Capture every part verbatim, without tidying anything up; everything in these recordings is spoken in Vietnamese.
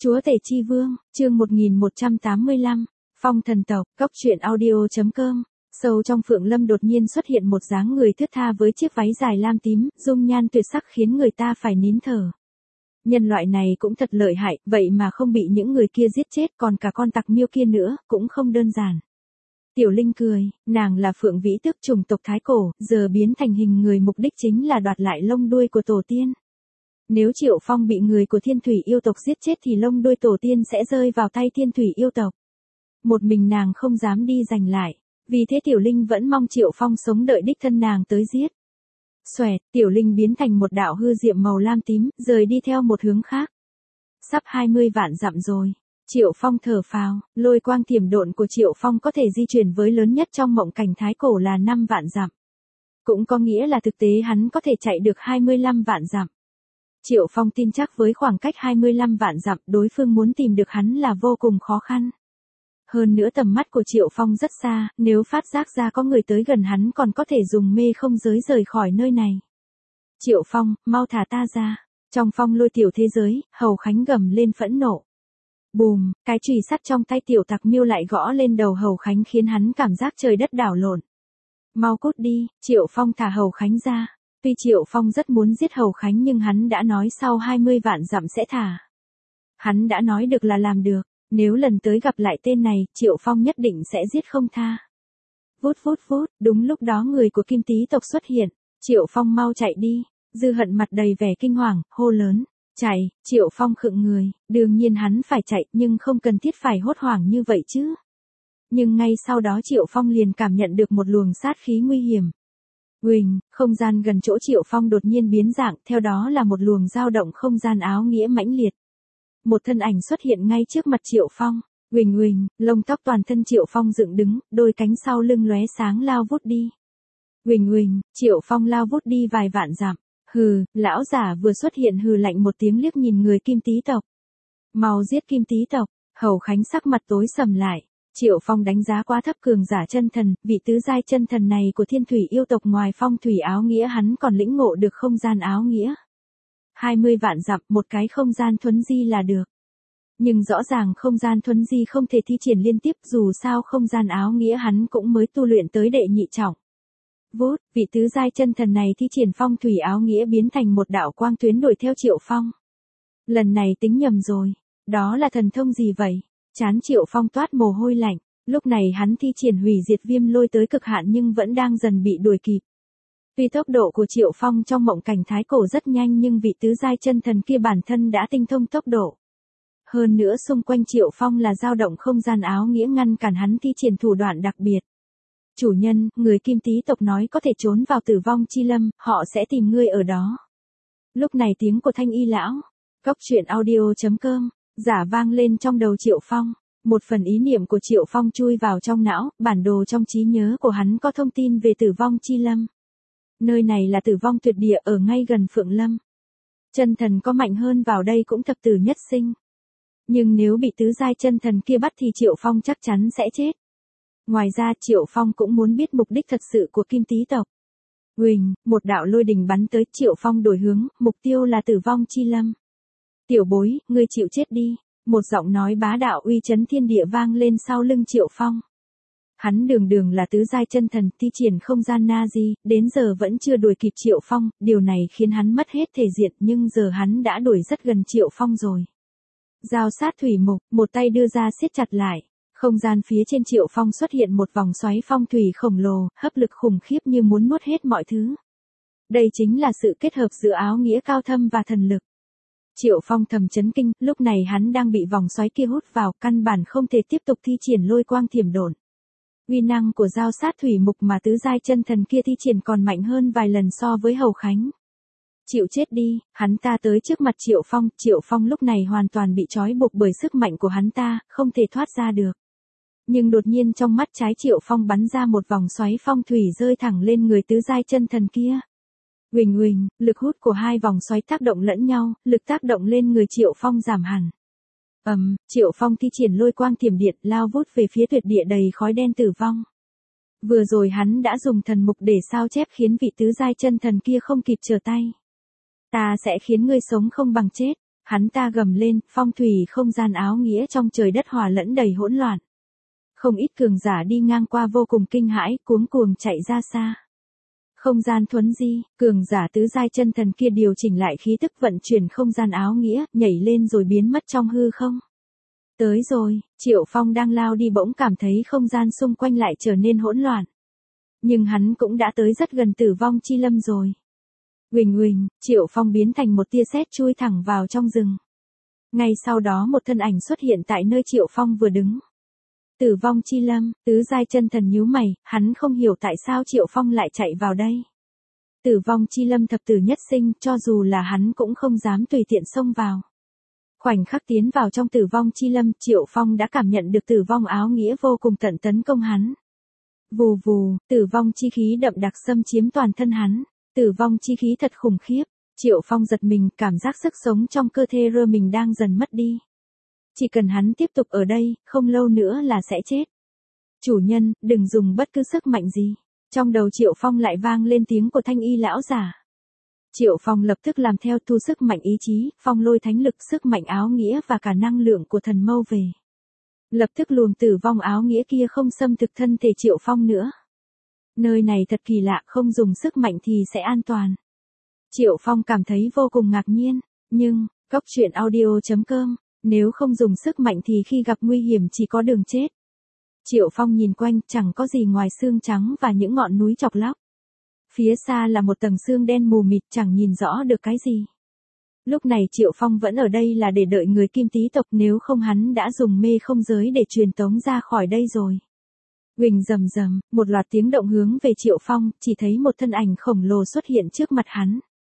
Chúa Tể Chi Vương, chương một nghìn một trăm tám mươi lăm, Phong Thần Tộc, Cốc truyện audio.com. Sâu trong Phượng Lâm đột nhiên xuất hiện một dáng người thướt tha với chiếc váy dài lam tím, dung nhan tuyệt sắc khiến người ta phải nín thở. Nhân loại này cũng thật lợi hại, vậy mà không bị những người kia giết chết, còn cả con tặc miêu kia nữa, cũng không đơn giản. Tiểu Linh cười, nàng là Phượng Vĩ Tước chủng tộc Thái Cổ, giờ biến thành hình người, mục đích chính là đoạt lại lông đuôi của tổ tiên. Nếu Triệu Phong bị người của Thiên Thủy yêu tộc giết chết thì lông đuôi tổ tiên sẽ rơi vào tay Thiên Thủy yêu tộc. Một mình nàng không dám đi giành lại, vì thế Tiểu Linh vẫn mong Triệu Phong sống đợi đích thân nàng tới giết. Xoẹt, Tiểu Linh biến thành một đạo hư diệm màu lam tím, rời đi theo một hướng khác. Sắp hai mươi vạn dặm rồi. Triệu Phong thở phào, lôi quang thiểm độn của Triệu Phong có thể di chuyển với lớn nhất trong mộng cảnh Thái Cổ là năm vạn dặm. Cũng có nghĩa là thực tế hắn có thể chạy được hai mươi lăm vạn dặm. Triệu Phong tin chắc với khoảng cách hai mươi lăm vạn dặm, đối phương muốn tìm được hắn là vô cùng khó khăn. Hơn nữa tầm mắt của Triệu Phong rất xa, nếu phát giác ra có người tới gần hắn còn có thể dùng mê không giới rời khỏi nơi này. Triệu Phong, mau thả ta ra. Trong phong lôi tiểu thế giới, Hầu Khánh gầm lên phẫn nộ. Bùm, cái chùy sắt trong tay tiểu tặc miêu lại gõ lên đầu Hầu Khánh khiến hắn cảm giác trời đất đảo lộn. Mau cút đi, Triệu Phong thả Hầu Khánh ra. Tuy Triệu Phong rất muốn giết Hầu Khánh nhưng hắn đã nói sau hai mươi vạn dặm sẽ thả. Hắn đã nói được là làm được, nếu lần tới gặp lại tên này, Triệu Phong nhất định sẽ giết không tha. Vút vút vút, đúng lúc đó người của Kim Tý tộc xuất hiện, Triệu Phong mau chạy đi, Dư Hận mặt đầy vẻ kinh hoàng, hô lớn, chạy, Triệu Phong khựng người, đương nhiên hắn phải chạy nhưng không cần thiết phải hốt hoảng như vậy chứ. Nhưng ngay sau đó Triệu Phong liền cảm nhận được một luồng sát khí nguy hiểm. Huỳnh, không gian gần chỗ Triệu Phong đột nhiên biến dạng, theo đó là một luồng dao động không gian áo nghĩa mãnh liệt. Một thân ảnh xuất hiện ngay trước mặt Triệu Phong. Huỳnh huỳnh, lông tóc toàn thân Triệu Phong dựng đứng, đôi cánh sau lưng lóe sáng lao vút đi. Huỳnh huỳnh, Triệu Phong lao vút đi vài vạn dặm. Hừ, lão giả vừa xuất hiện hừ lạnh một tiếng liếc nhìn người Kim Tý tộc. Mau giết Kim Tý tộc. Hầu Khánh sắc mặt tối sầm lại. Triệu Phong đánh giá quá thấp cường giả chân thần, vị tứ giai chân thần này của Thiên Thủy yêu tộc, ngoài phong thủy áo nghĩa hắn còn lĩnh ngộ được không gian áo nghĩa. hai mươi vạn dặm, một cái không gian thuấn di là được. Nhưng rõ ràng không gian thuấn di không thể thi triển liên tiếp, dù sao không gian áo nghĩa hắn cũng mới tu luyện tới đệ nhị trọng. Vút, vị tứ giai chân thần này thi triển phong thủy áo nghĩa biến thành một đạo quang tuyến đuổi theo Triệu Phong. Lần này tính nhầm rồi, đó là thần thông gì vậy? Chán Triệu Phong toát mồ hôi lạnh, lúc này hắn thi triển hủy diệt viêm lôi tới cực hạn nhưng vẫn đang dần bị đuổi kịp. Tuy tốc độ của Triệu Phong trong mộng cảnh Thái Cổ rất nhanh nhưng vị tứ giai chân thần kia bản thân đã tinh thông tốc độ. Hơn nữa xung quanh Triệu Phong là dao động không gian áo nghĩa ngăn cản hắn thi triển thủ đoạn đặc biệt. Chủ nhân, người Kim Tý tộc nói có thể trốn vào Tử Vong Chi Lâm, họ sẽ tìm ngươi ở đó. Lúc này tiếng của Thanh Y lão, Cốc truyện audio.com, giả vang lên trong đầu Triệu Phong. Một phần ý niệm của Triệu Phong chui vào trong não, bản đồ trong trí nhớ của hắn có thông tin về Tử Vong Chi Lâm. Nơi này là tử vong tuyệt địa ở ngay gần Phượng Lâm. Chân thần có mạnh hơn vào đây cũng thập tử nhất sinh. Nhưng nếu bị tứ giai chân thần kia bắt thì Triệu Phong chắc chắn sẽ chết. Ngoài ra Triệu Phong cũng muốn biết mục đích thật sự của Kim Tý tộc. Huỳnh, một đạo lôi đình bắn tới, Triệu Phong đổi hướng, mục tiêu là Tử Vong Chi Lâm. Tiểu bối, ngươi chịu chết đi. Một giọng nói bá đạo uy chấn thiên địa vang lên sau lưng Triệu Phong. Hắn đường đường là tứ giai chân thần, thi triển không gian na di, đến giờ vẫn chưa đuổi kịp Triệu Phong, điều này khiến hắn mất hết thể diện nhưng giờ hắn đã đuổi rất gần Triệu Phong rồi. Giao sát thủy mục, một tay đưa ra siết chặt lại. Không gian phía trên Triệu Phong xuất hiện một vòng xoáy phong thủy khổng lồ, hấp lực khủng khiếp như muốn nuốt hết mọi thứ. Đây chính là sự kết hợp giữa áo nghĩa cao thâm và thần lực. Triệu Phong thầm chấn kinh, lúc này hắn đang bị vòng xoáy kia hút vào, căn bản không thể tiếp tục thi triển lôi quang thiểm độn. Uy năng của giao sát thủy mục mà tứ giai chân thần kia thi triển còn mạnh hơn vài lần so với Hầu Khánh. Chịu chết đi, hắn ta tới trước mặt Triệu Phong, Triệu Phong lúc này hoàn toàn bị trói buộc bởi sức mạnh của hắn ta, không thể thoát ra được. Nhưng đột nhiên trong mắt trái Triệu Phong bắn ra một vòng xoáy phong thủy rơi thẳng lên người tứ giai chân thần kia. Huỳnh huỳnh, lực hút của hai vòng xoáy tác động lẫn nhau, lực tác động lên người Triệu Phong giảm hẳn. Ầm, um, Triệu Phong thi triển lôi quang thiểm điện lao vút về phía tuyệt địa đầy khói đen tử vong. Vừa rồi hắn đã dùng thần mục để sao chép khiến vị tứ giai chân thần kia không kịp trở tay. Ta sẽ khiến ngươi sống không bằng chết. Hắn ta gầm lên, phong thủy không gian áo nghĩa trong trời đất hòa lẫn đầy hỗn loạn. Không ít cường giả đi ngang qua vô cùng kinh hãi, cuống cuồng chạy ra xa. Không gian thuấn di, cường giả tứ giai chân thần kia điều chỉnh lại khí tức vận chuyển không gian áo nghĩa, nhảy lên rồi biến mất trong hư không. Tới rồi, Triệu Phong đang lao đi bỗng cảm thấy không gian xung quanh lại trở nên hỗn loạn. Nhưng hắn cũng đã tới rất gần tử vong chi lâm rồi. Uỳnh uỳnh, Triệu Phong biến thành một tia sét chui thẳng vào trong rừng. Ngay sau đó một thân ảnh xuất hiện tại nơi Triệu Phong vừa đứng. Tử vong chi lâm, tứ giai chân thần nhíu mày, hắn không hiểu tại sao Triệu Phong lại chạy vào đây. Tử vong chi lâm thập tử nhất sinh, cho dù là hắn cũng không dám tùy tiện xông vào. Khoảnh khắc tiến vào trong tử vong chi lâm, Triệu Phong đã cảm nhận được tử vong áo nghĩa vô cùng tận tấn công hắn. Vù vù, tử vong chi khí đậm đặc xâm chiếm toàn thân hắn. Tử vong chi khí thật khủng khiếp. Triệu Phong giật mình, cảm giác sức sống trong cơ thể rơ mình đang dần mất đi. Chỉ cần hắn tiếp tục ở đây, không lâu nữa là sẽ chết. Chủ nhân, đừng dùng bất cứ sức mạnh gì. Trong đầu Triệu Phong lại vang lên tiếng của thanh y lão giả. Triệu Phong lập tức làm theo, thu sức mạnh ý chí, phong lôi thánh lực, sức mạnh áo nghĩa và cả năng lượng của thần mâu về. Lập tức luồng tử vong áo nghĩa kia không xâm thực thân thể Triệu Phong nữa. Nơi này thật kỳ lạ, không dùng sức mạnh thì sẽ an toàn. Triệu Phong cảm thấy vô cùng ngạc nhiên, nhưng, Cốc Truyện Audio chấm com, nếu không dùng sức mạnh thì khi gặp nguy hiểm chỉ có đường chết. Triệu Phong nhìn quanh, chẳng có gì ngoài xương trắng và những ngọn núi chọc lóc. Phía xa là một tầng sương đen mù mịt, chẳng nhìn rõ được cái gì. Lúc này Triệu Phong vẫn ở đây là để đợi người Kim Tý tộc, nếu không hắn đã dùng mê không giới để truyền tống ra khỏi đây rồi. Huỳnh rầm rầm, một loạt tiếng động hướng về Triệu Phong, chỉ thấy một thân ảnh khổng lồ xuất hiện trước mặt hắn.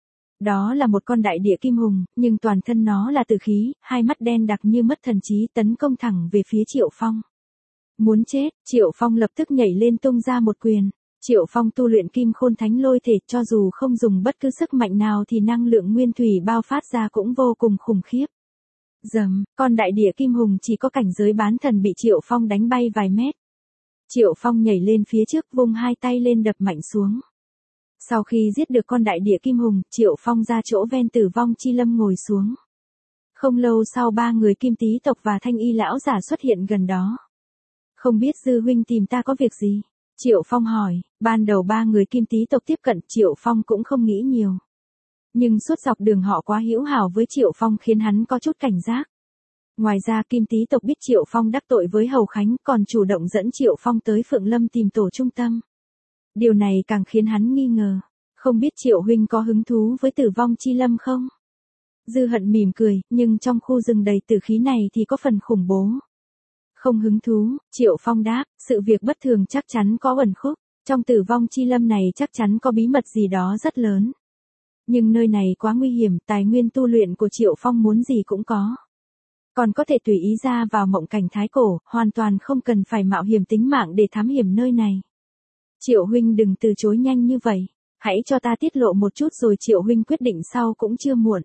Đó là một con đại địa kim hùng, nhưng toàn thân nó là tử khí, hai mắt đen đặc như mất thần trí, tấn công thẳng về phía Triệu Phong. Muốn chết, Triệu Phong lập tức nhảy lên tung ra một quyền. Triệu Phong tu luyện kim khôn thánh lôi thể, cho dù không dùng bất cứ sức mạnh nào thì năng lượng nguyên thủy bao phát ra cũng vô cùng khủng khiếp. Dầm, con đại địa kim hùng chỉ có cảnh giới bán thần bị Triệu Phong đánh bay vài mét. Triệu Phong nhảy lên phía trước, vung hai tay lên đập mạnh xuống. Sau khi giết được con đại địa kim hùng, Triệu Phong ra chỗ ven tử vong chi lâm ngồi xuống. Không lâu sau ba người Kim Tý tộc và thanh y lão giả xuất hiện gần đó. Không biết Dư huynh tìm ta có việc gì? Triệu Phong hỏi. Ban đầu ba người Kim Tý tộc tiếp cận, Triệu Phong cũng không nghĩ nhiều. Nhưng suốt dọc đường họ quá hữu hảo với Triệu Phong khiến hắn có chút cảnh giác. Ngoài ra Kim Tý tộc biết Triệu Phong đắc tội với Hầu Khánh, còn chủ động dẫn Triệu Phong tới Phượng Lâm tìm tổ trung tâm. Điều này càng khiến hắn nghi ngờ. Không biết Triệu huynh có hứng thú với tử vong chi lâm không? Dư Hận mỉm cười, nhưng trong khu rừng đầy tử khí này thì có phần khủng bố. Không hứng thú, Triệu Phong đáp, sự việc bất thường chắc chắn có ẩn khúc. Trong tử vong chi lâm này chắc chắn có bí mật gì đó rất lớn. Nhưng nơi này quá nguy hiểm, tài nguyên tu luyện của Triệu Phong muốn gì cũng có. Còn có thể tùy ý ra vào mộng cảnh thái cổ, hoàn toàn không cần phải mạo hiểm tính mạng để thám hiểm nơi này. Triệu huynh đừng từ chối nhanh như vậy, hãy cho ta tiết lộ một chút rồi Triệu huynh quyết định sau cũng chưa muộn.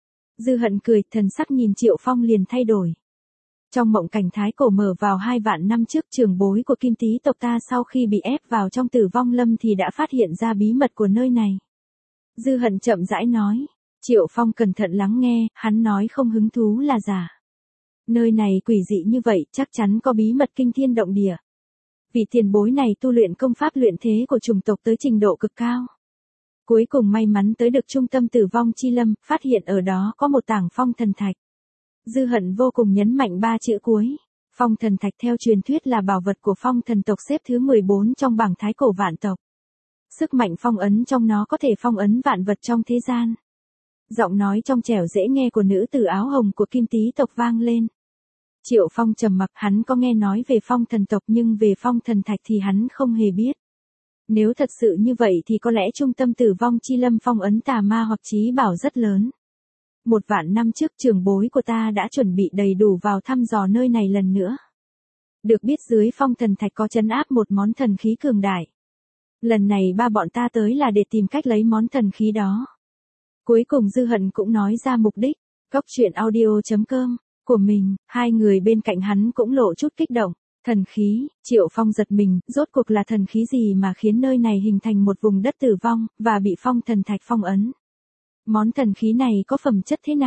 Dư Hận cười, thần sắc nhìn Triệu Phong liền thay đổi. Trong mộng cảnh thái cổ mở vào hai vạn năm trước, trưởng bối của Kim Tý tộc ta sau khi bị ép vào trong tử vong lâm thì đã phát hiện ra bí mật của nơi này. Dư Hận chậm rãi nói. Triệu Phong cẩn thận lắng nghe, hắn nói không hứng thú là giả. Nơi này quỷ dị như vậy, chắc chắn có bí mật kinh thiên động địa. Vị tiền bối này tu luyện công pháp luyện thế của chủng tộc tới trình độ cực cao. Cuối cùng may mắn tới được trung tâm tử vong chi lâm, phát hiện ở đó có một tảng phong thần thạch. Dư Hận vô cùng nhấn mạnh ba chữ cuối. Phong thần thạch theo truyền thuyết là bảo vật của phong thần tộc xếp thứ mười bốn trong bảng thái cổ vạn tộc. Sức mạnh phong ấn trong nó có thể phong ấn vạn vật trong thế gian. Giọng nói trong trẻo dễ nghe của nữ tử áo hồng của Kim Tý tộc vang lên. Triệu Phong trầm mặc, hắn có nghe nói về phong thần tộc nhưng về phong thần thạch thì hắn không hề biết. Nếu thật sự như vậy thì có lẽ trung tâm tử vong chi lâm phong ấn tà ma hoặc trí bảo rất lớn. Một vạn năm trước trưởng bối của ta đã chuẩn bị đầy đủ vào thăm dò nơi này lần nữa. Được biết dưới phong thần thạch có trấn áp một món thần khí cường đại. Lần này ba bọn ta tới là để tìm cách lấy món thần khí đó. Cuối cùng Dư Hận cũng nói ra mục đích. Cốc Truyện Audio chấm com của mình, hai người bên cạnh hắn cũng lộ chút kích động. Thần khí, Triệu Phong giật mình, rốt cuộc là thần khí gì mà khiến nơi này hình thành một vùng đất tử vong, và bị phong thần thạch phong ấn. Món thần khí này có phẩm chất thế nào?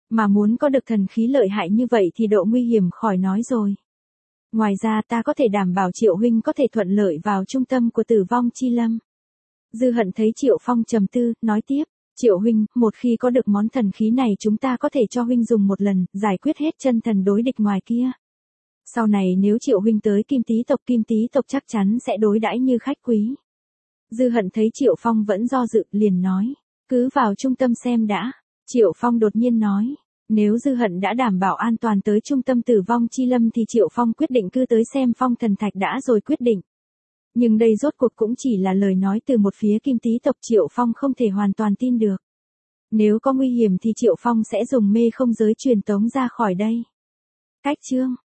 Mà muốn có được thần khí lợi hại như vậy thì độ nguy hiểm khỏi nói rồi. Ngoài ra ta có thể đảm bảo Triệu huynh có thể thuận lợi vào trung tâm của Tử Vong Chi Lâm. Dư Hận thấy Triệu Phong trầm tư, nói tiếp, Triệu huynh, một khi có được món thần khí này chúng ta có thể cho huynh dùng một lần, giải quyết hết chân thần đối địch ngoài kia. Sau này nếu Triệu huynh tới Kim Tý tộc, Kim Tý tộc chắc chắn sẽ đối đãi như khách quý. Dư Hận thấy Triệu Phong vẫn do dự, liền nói, cứ vào trung tâm xem đã. Triệu Phong đột nhiên nói, nếu Dư Hận đã đảm bảo an toàn tới trung tâm Tử Vong Chi Lâm thì Triệu Phong quyết định cứ tới xem phong thần thạch đã rồi quyết định. Nhưng đây rốt cuộc cũng chỉ là lời nói từ một phía Kim Tý tộc, Triệu Phong không thể hoàn toàn tin được. Nếu có nguy hiểm thì Triệu Phong sẽ dùng mê không giới truyền tống ra khỏi đây. Cách chương